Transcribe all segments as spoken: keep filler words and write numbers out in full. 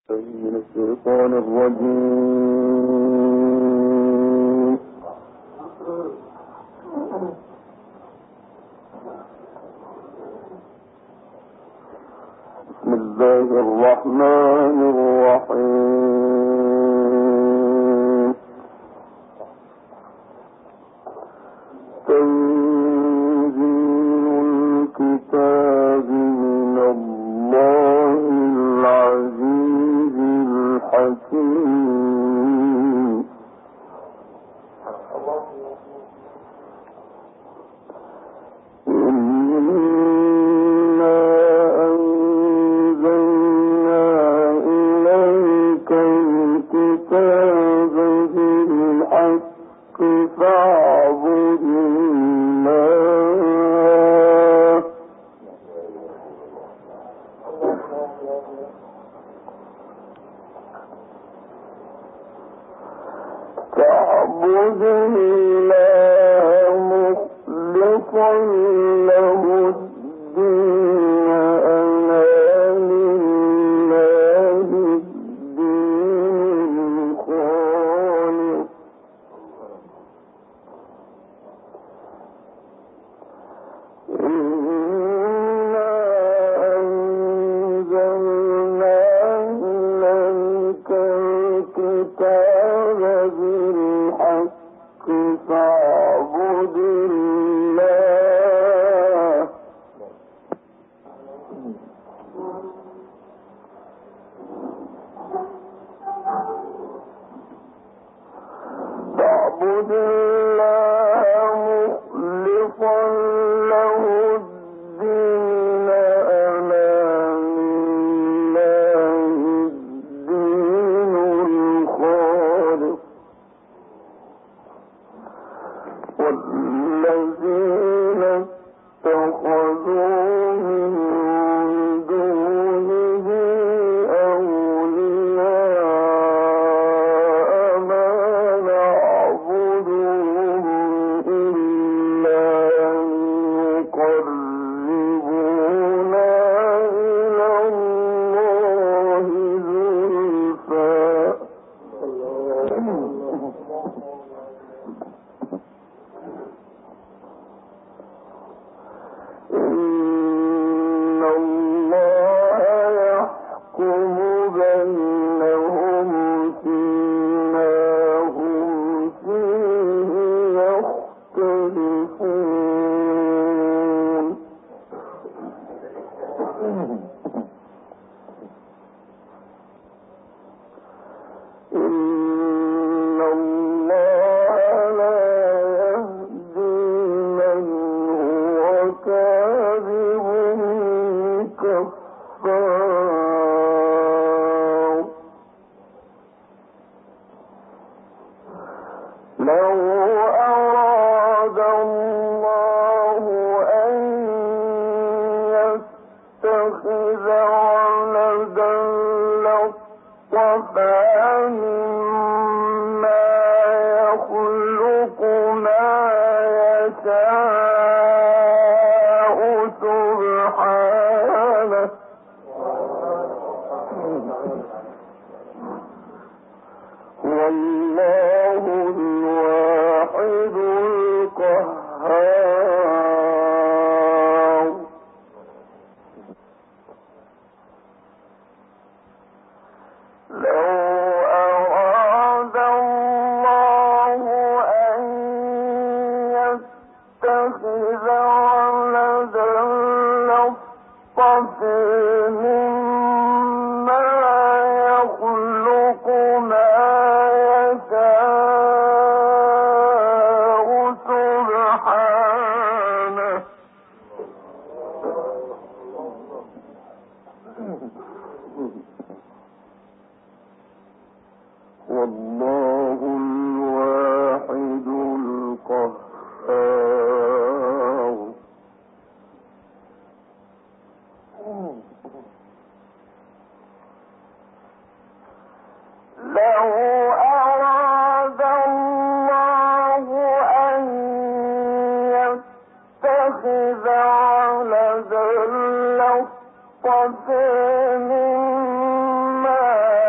من الشيطان الرجيم. بسم الله الرحمن الرحيم. تنزيل الكتاب من الله العزيز الحكيم. إنا أنزلنا إليك الكتاب بالحق فاعبد الله فاعبد الله مخلصا له الدين ألا لله الدين الخالص. إنا أنزلنا إليك الكتاب بالحق فاعبد الله فاعبد الله مخلصا له الدين ألا لله الدين الخالص. والذين اتخذوا من دونه أولياء ما نعبدهم إلا ليقربونا إلى الله زلفى. إن الله يحكم بينهم فيما هم فيه يختلفون. إن الله لا يهدي من هو كاذب كفار. لو أراد الله أن يتخذ ولدا لاصطفى مما يخلق ما يشاء سبحانه. والله الواحد القهار. لو أراد الله أن يتخذ ولدا لاصطفى مما يخلق ما يشاء سبحانه. والله الواحد القهار. لو أراد الله أن يتخذ ولدا لاصطفى مما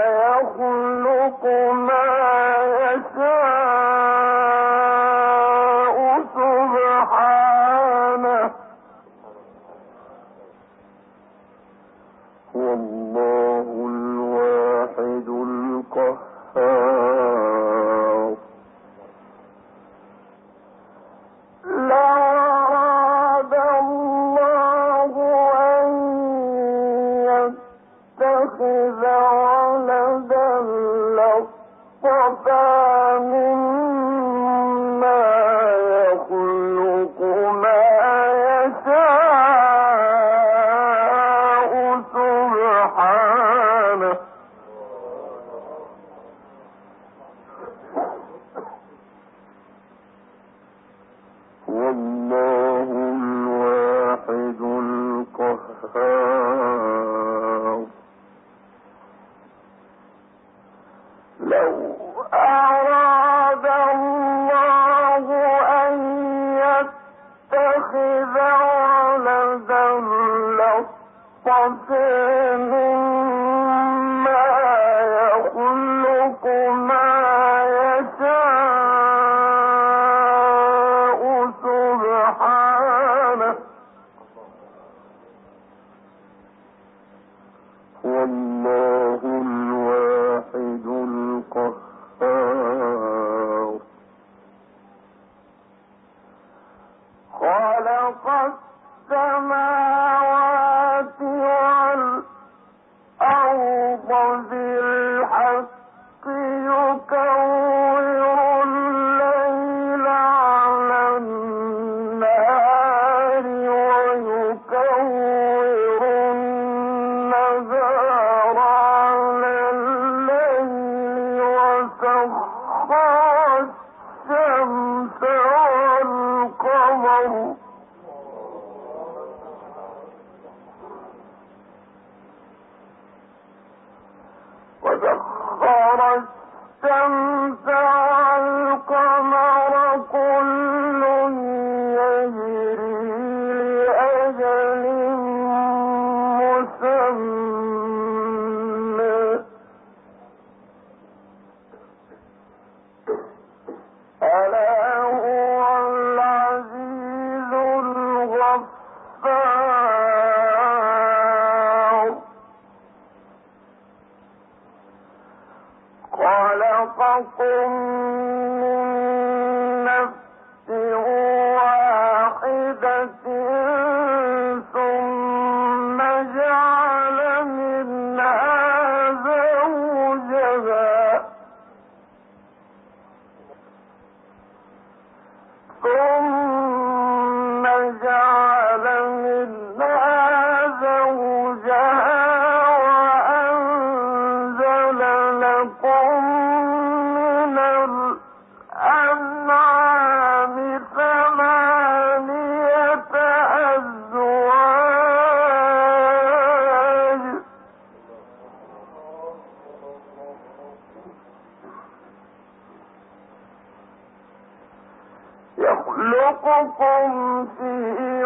يخلقكم في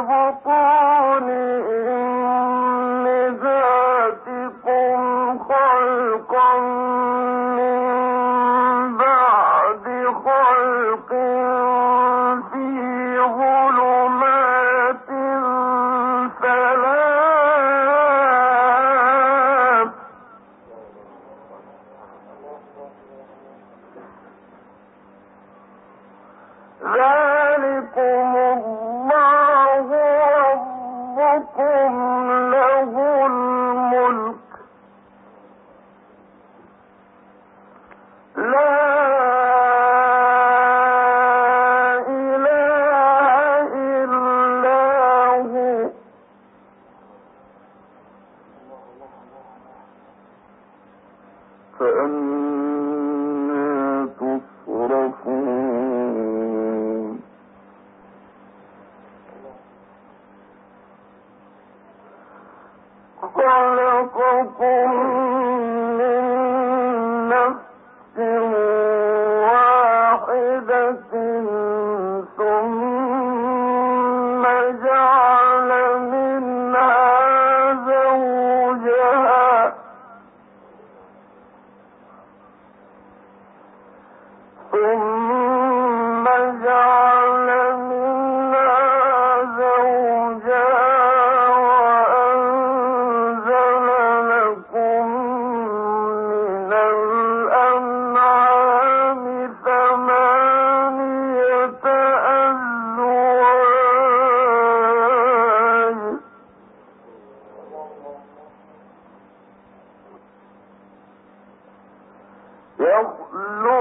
بطون أمهاتكم خلقا من بعد خلق في ظلمات ثلاث ذلكم الله ربكم له الملك لا إله إلا هو فأنا تصرفون خلقكم من نفس واحدة ثم جعل منها زوجها ثم جعل منها زوجها وأنزل لكم من الأنعام ثمانية أزواج يخلق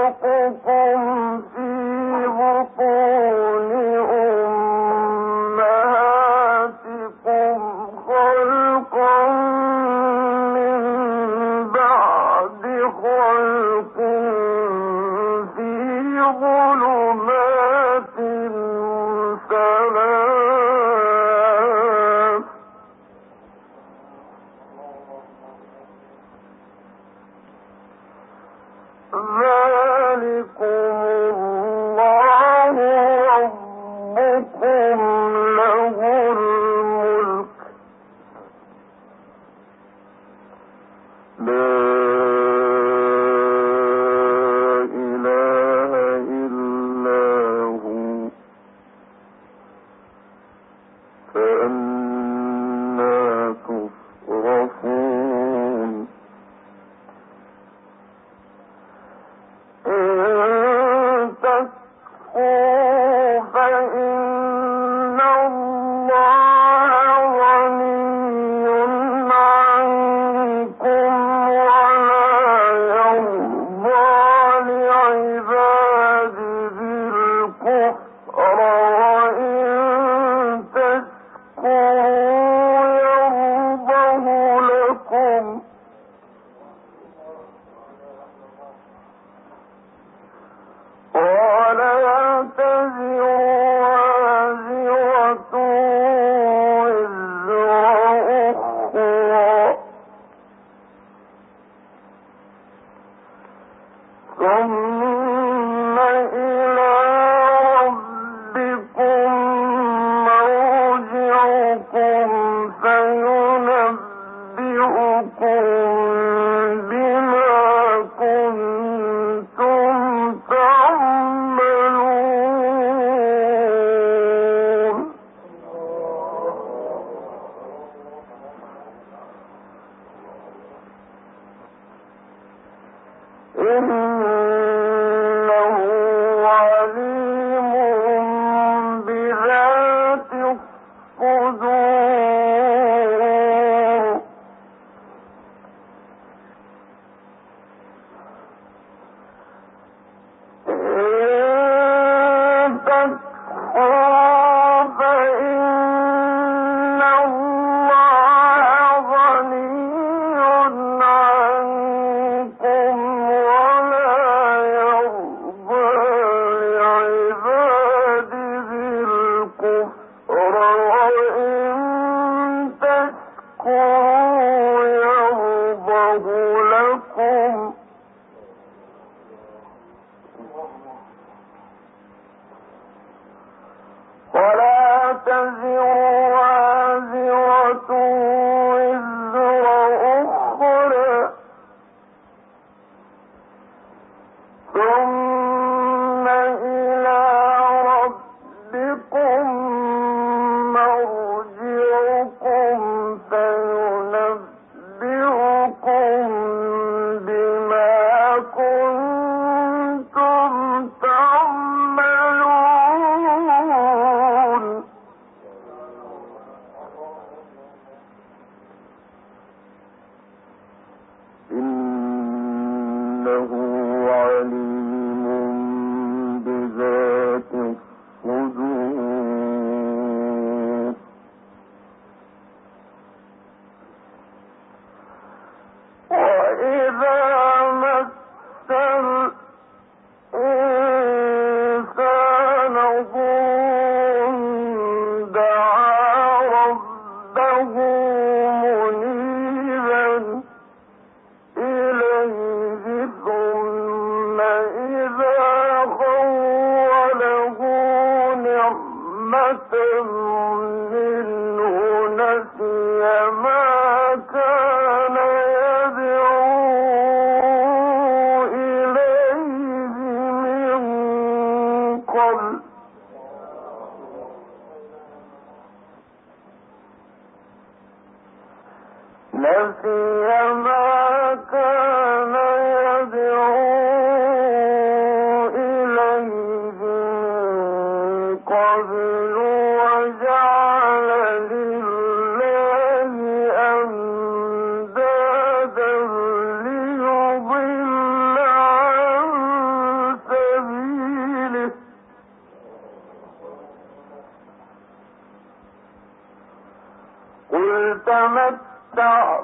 تمتع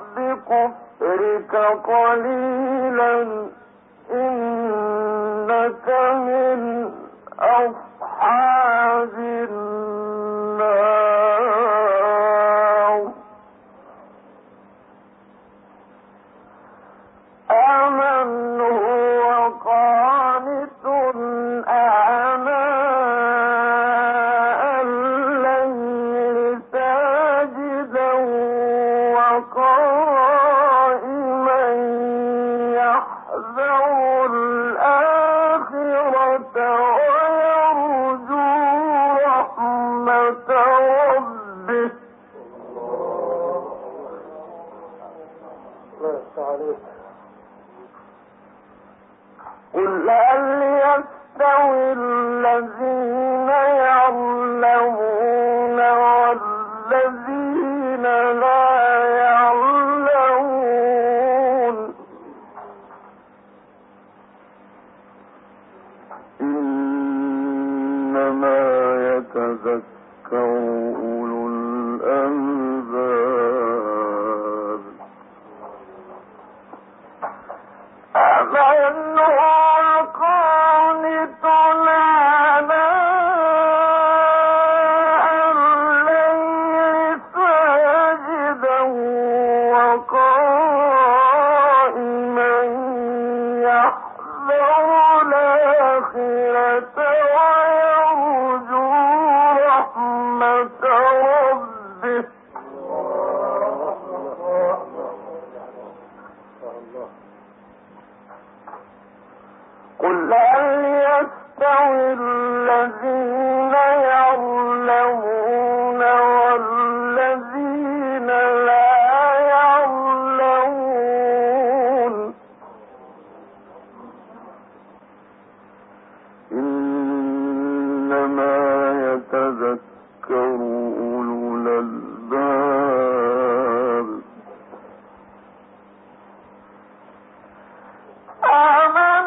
بكفرك قليلا إنك من أصحاب النار. أمن هو يحذر الآخرة ويرجو رحمة ربه. قل هل يستوي الذين يعلمون والذين لا يعلمون إنما يتذكر أولو الألباب. أمن هو قانت آناء الليل ساجدا وقائما يحذر الآخرة ويرجو رحمة ربه. قل هل يستوي الذين يعلمون والذين لا يعلمون إنما يتذكر أولو الألباب. آمن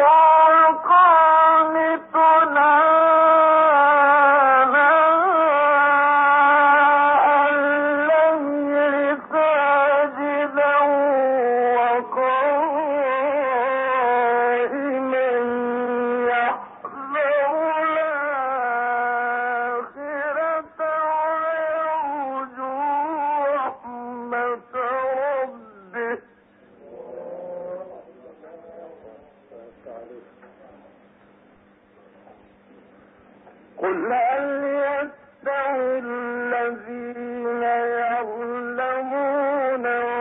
قل هل يستوي الذين يعلمون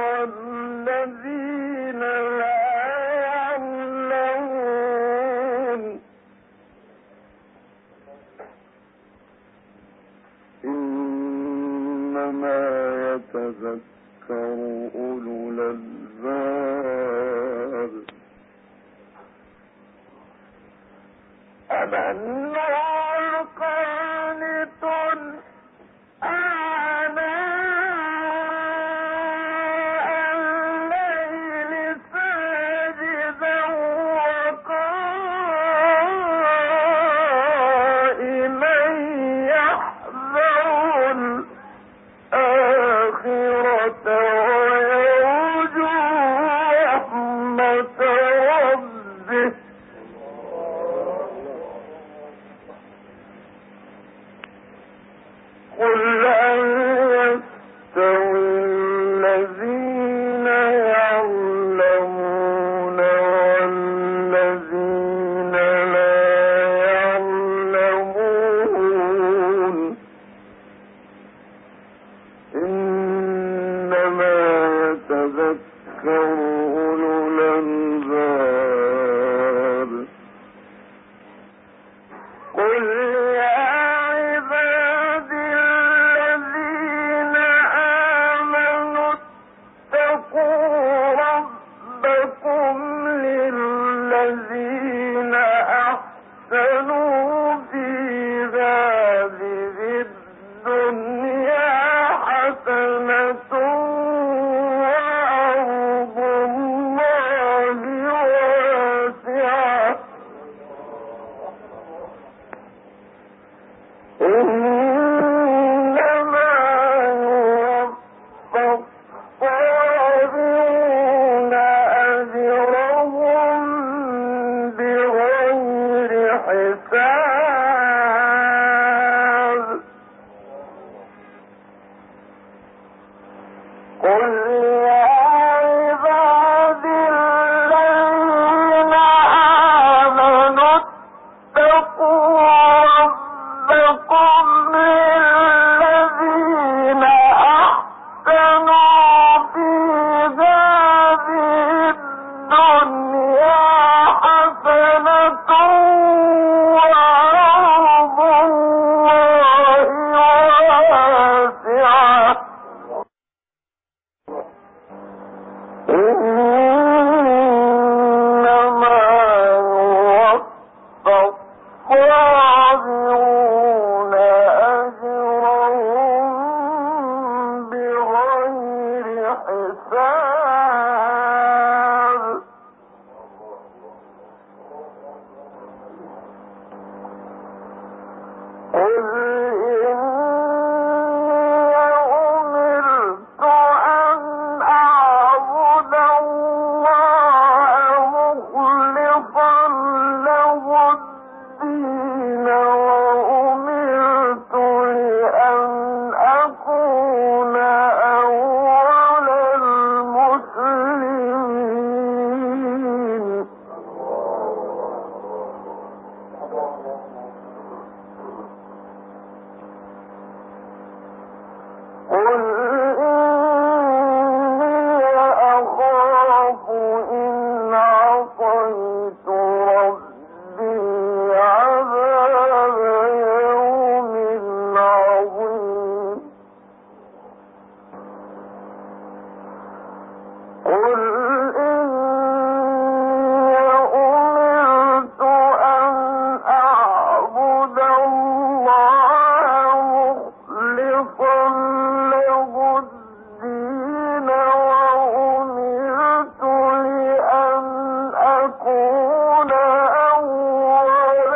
والذين لا يعلمون إنما يتذكر أولو الألباب. أمن قانت آناء الليل ساجدا وقائما يحذر الآخرة ويرجو رحمة ربه. عصيت ربي عذاب يوم عظيم قل إني أمرت أن أعبد الله مخلصا له الدين وأمرت لأن أكون أول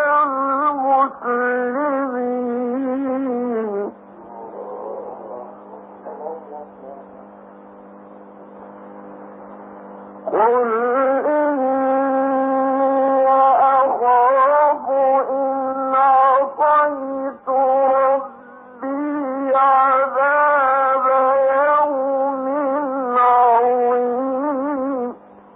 المسلمين قل إني أخاف إن عصيت ربي عذاب يوم عظيم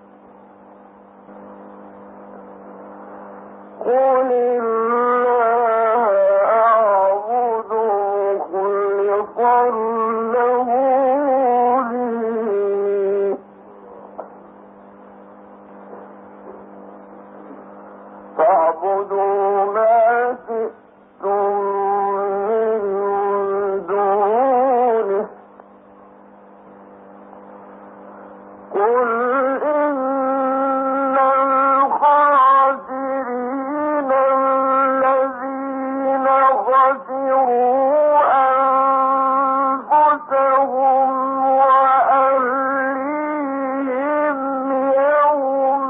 قل الله أعبد مخلصا له ديني فاعبدوا ما شئتم من دونه قل إن الخاسرين الذين خسروا أنفسهم وأهليهم يوم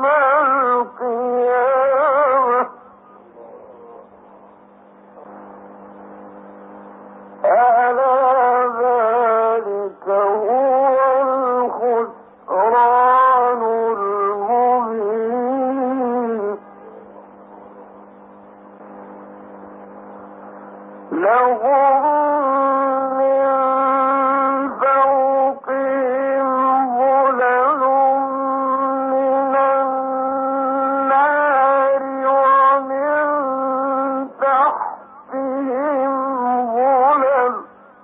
القيامة ألا ذلك هو الخسران المبين لهم من فوقهم ظلل من النار ومن تحتهم ظلل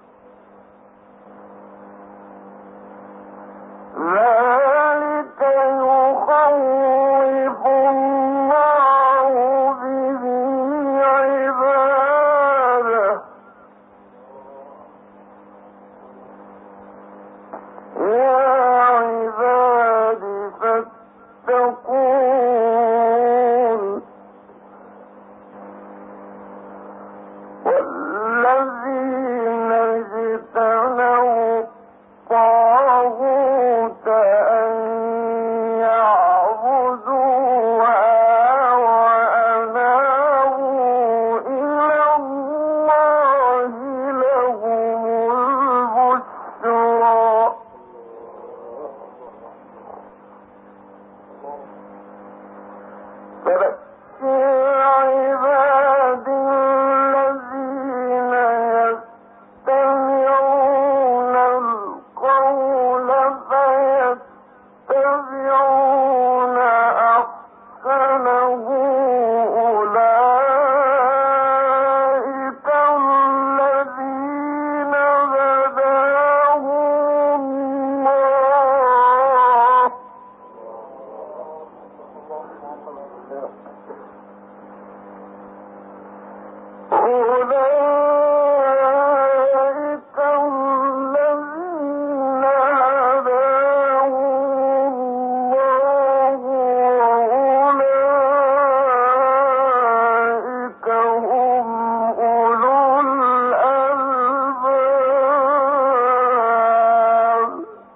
ذلك يخوف الله به عباده يا عباد فاتقون والذين اجتنبوا الطاغوت أن يعبدوها وأنابوا إلى الله لهم البشرى فبشر عبادي الذين يستمعون القول فيتبعون أحسنه أولئك الذين هداهم الله أولئك الذين هداهم الله وأولئك هم أولو الألباب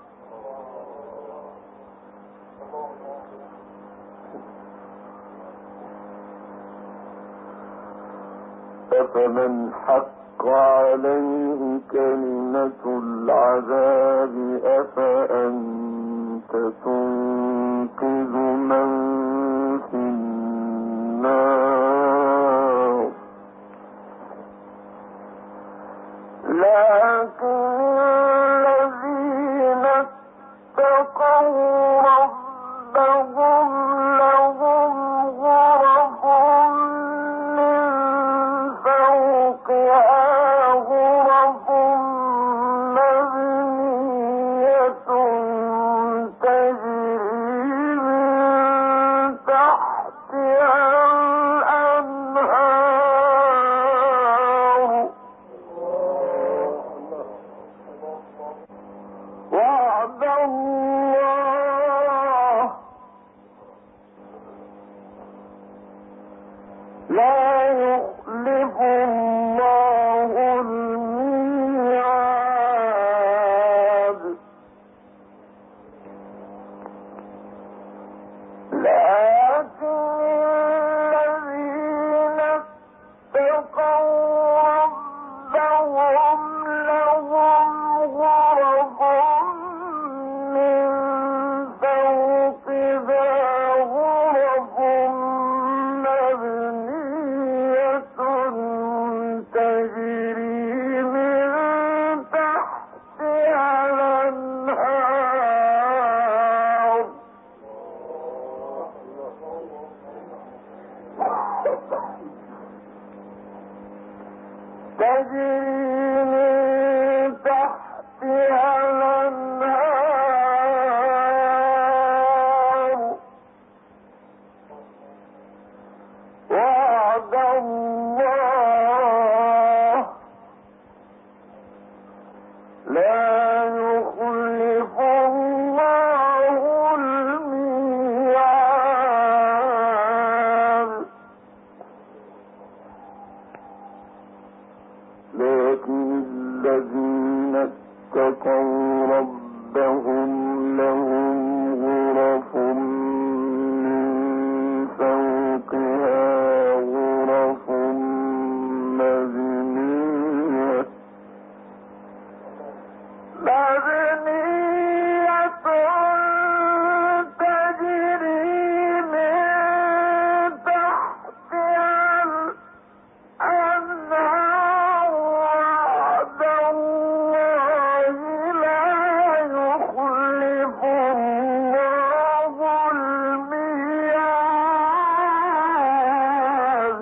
أفمن حق عليه كلمة العذاب أفأنت تنقذ من في النار لكن الذين اتقوا ربهم لهم غرف من فوقها غرف مبنية تجري من لا يخلف الله الميعاد لكن الذين اتقوا ربهم لهم غرف من فوقها غرف مبنية تجري من تحتها الأنهار تجري من تحتها الأنهار وعد الله لا يخلف الله الميعاد لكن الذين اتقوا ربهم لهم غرف من فوقها غرف مبنية مبنية تجري من تحتها الأنهار وعد الله لا يخلف الله الميعاد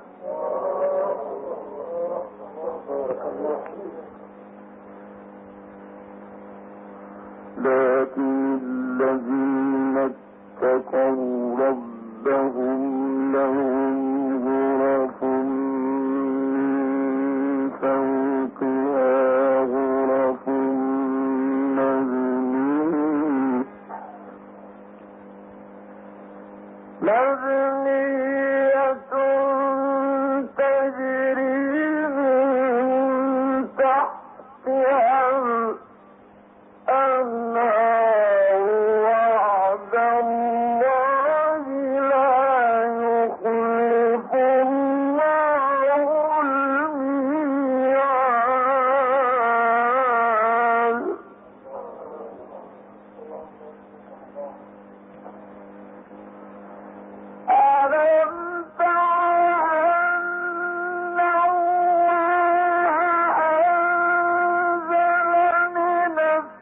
لكن الذين اتقوا ربهم لهم غرف من فوقها غرف مبنية مبنية تجري من تحتها الأنهار وعد الله لا يخلف الله الميعاد ألم تر أن الله أنزل من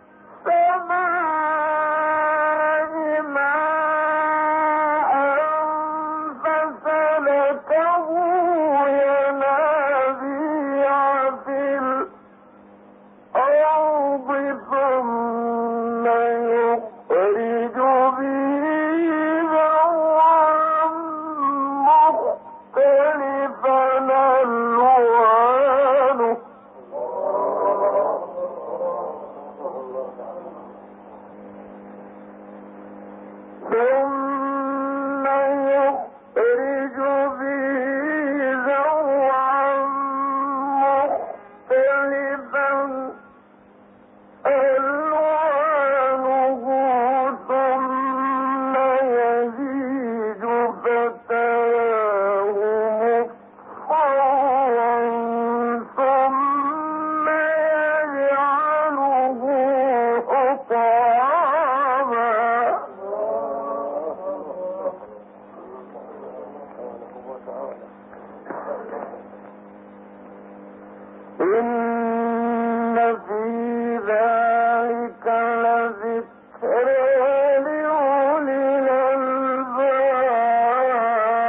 السماء ماء فسلكه ينابيع في الأرض ثم يخرج به زرعا مختلفا ألوانه ثم يخرج به زرعا مختلفا ألوانه ثم يزيد فتراه مصفرا ثم يجعله حطاما إن في ذلك لذكرى لأولي الألباب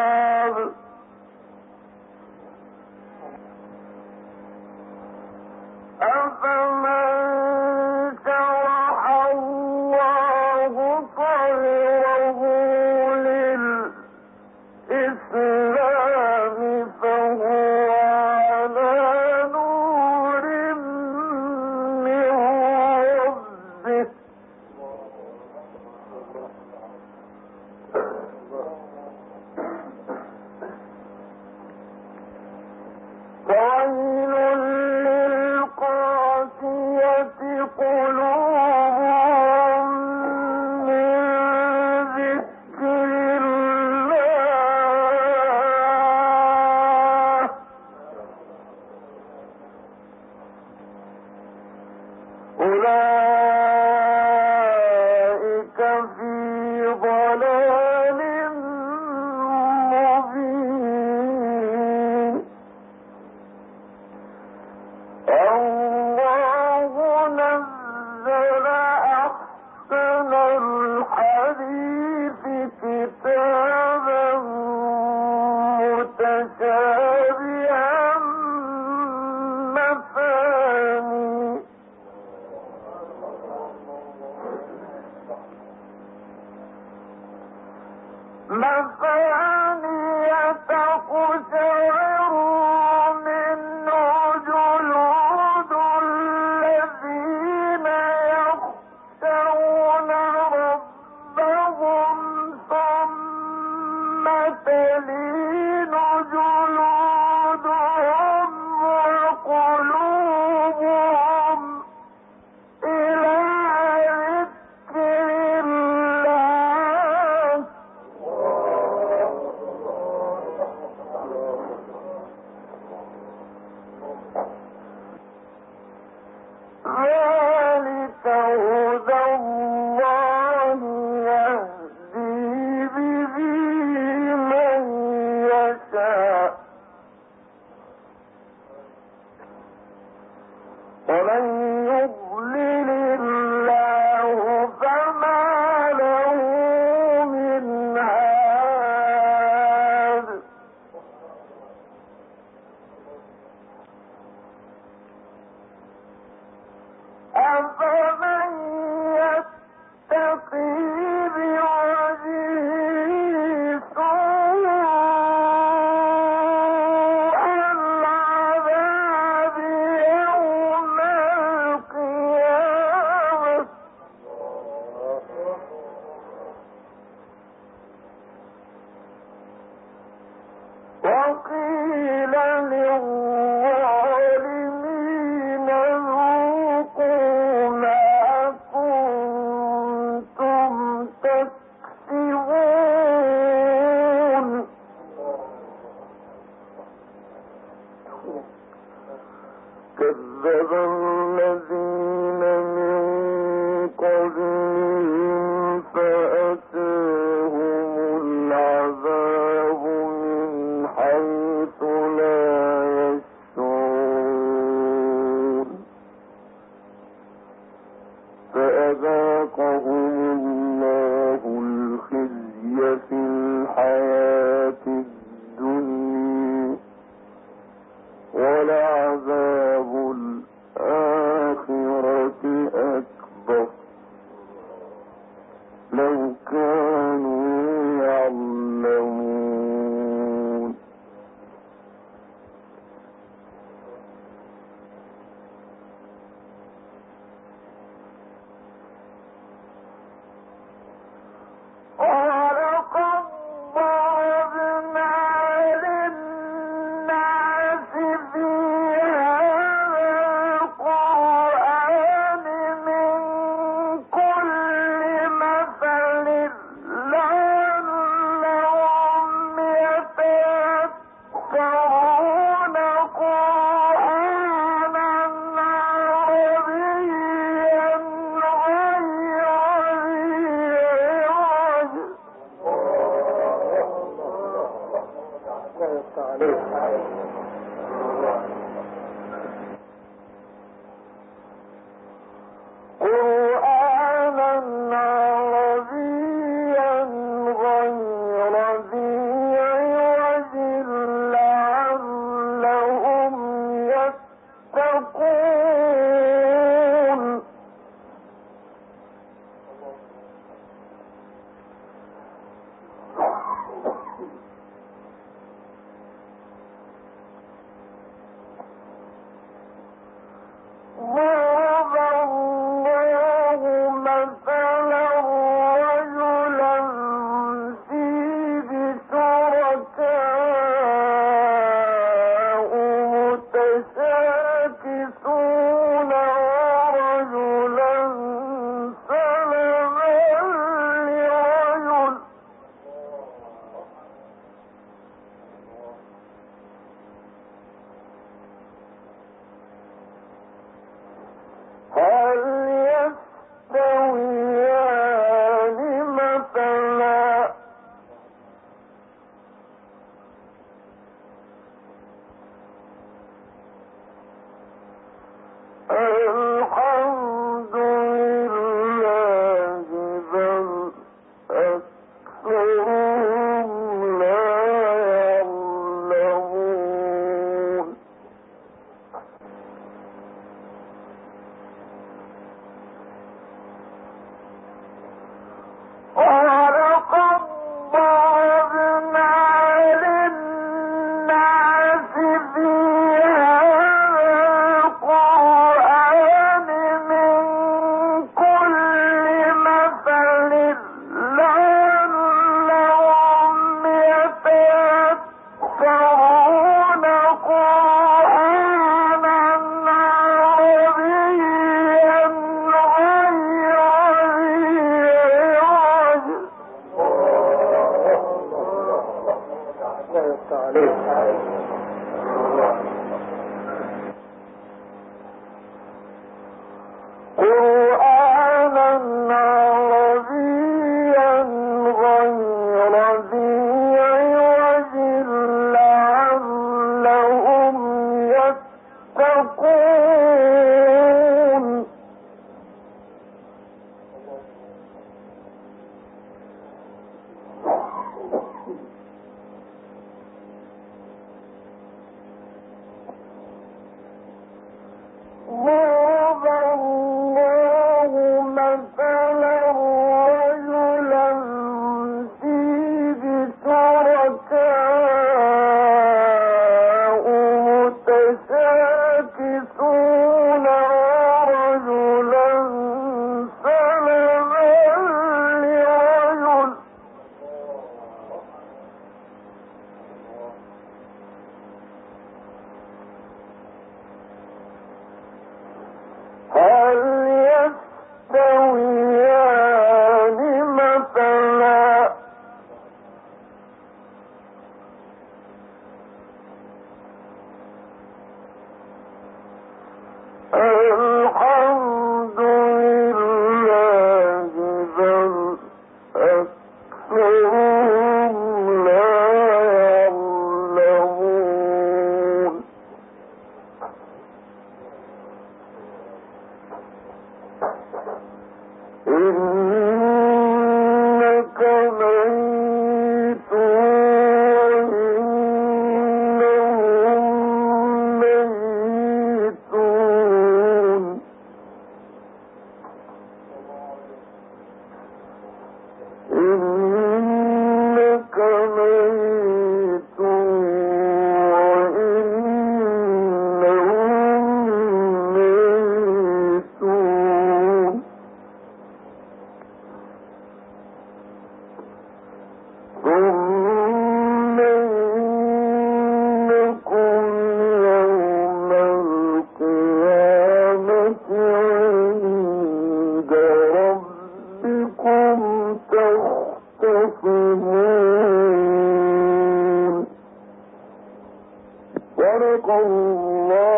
صدق الله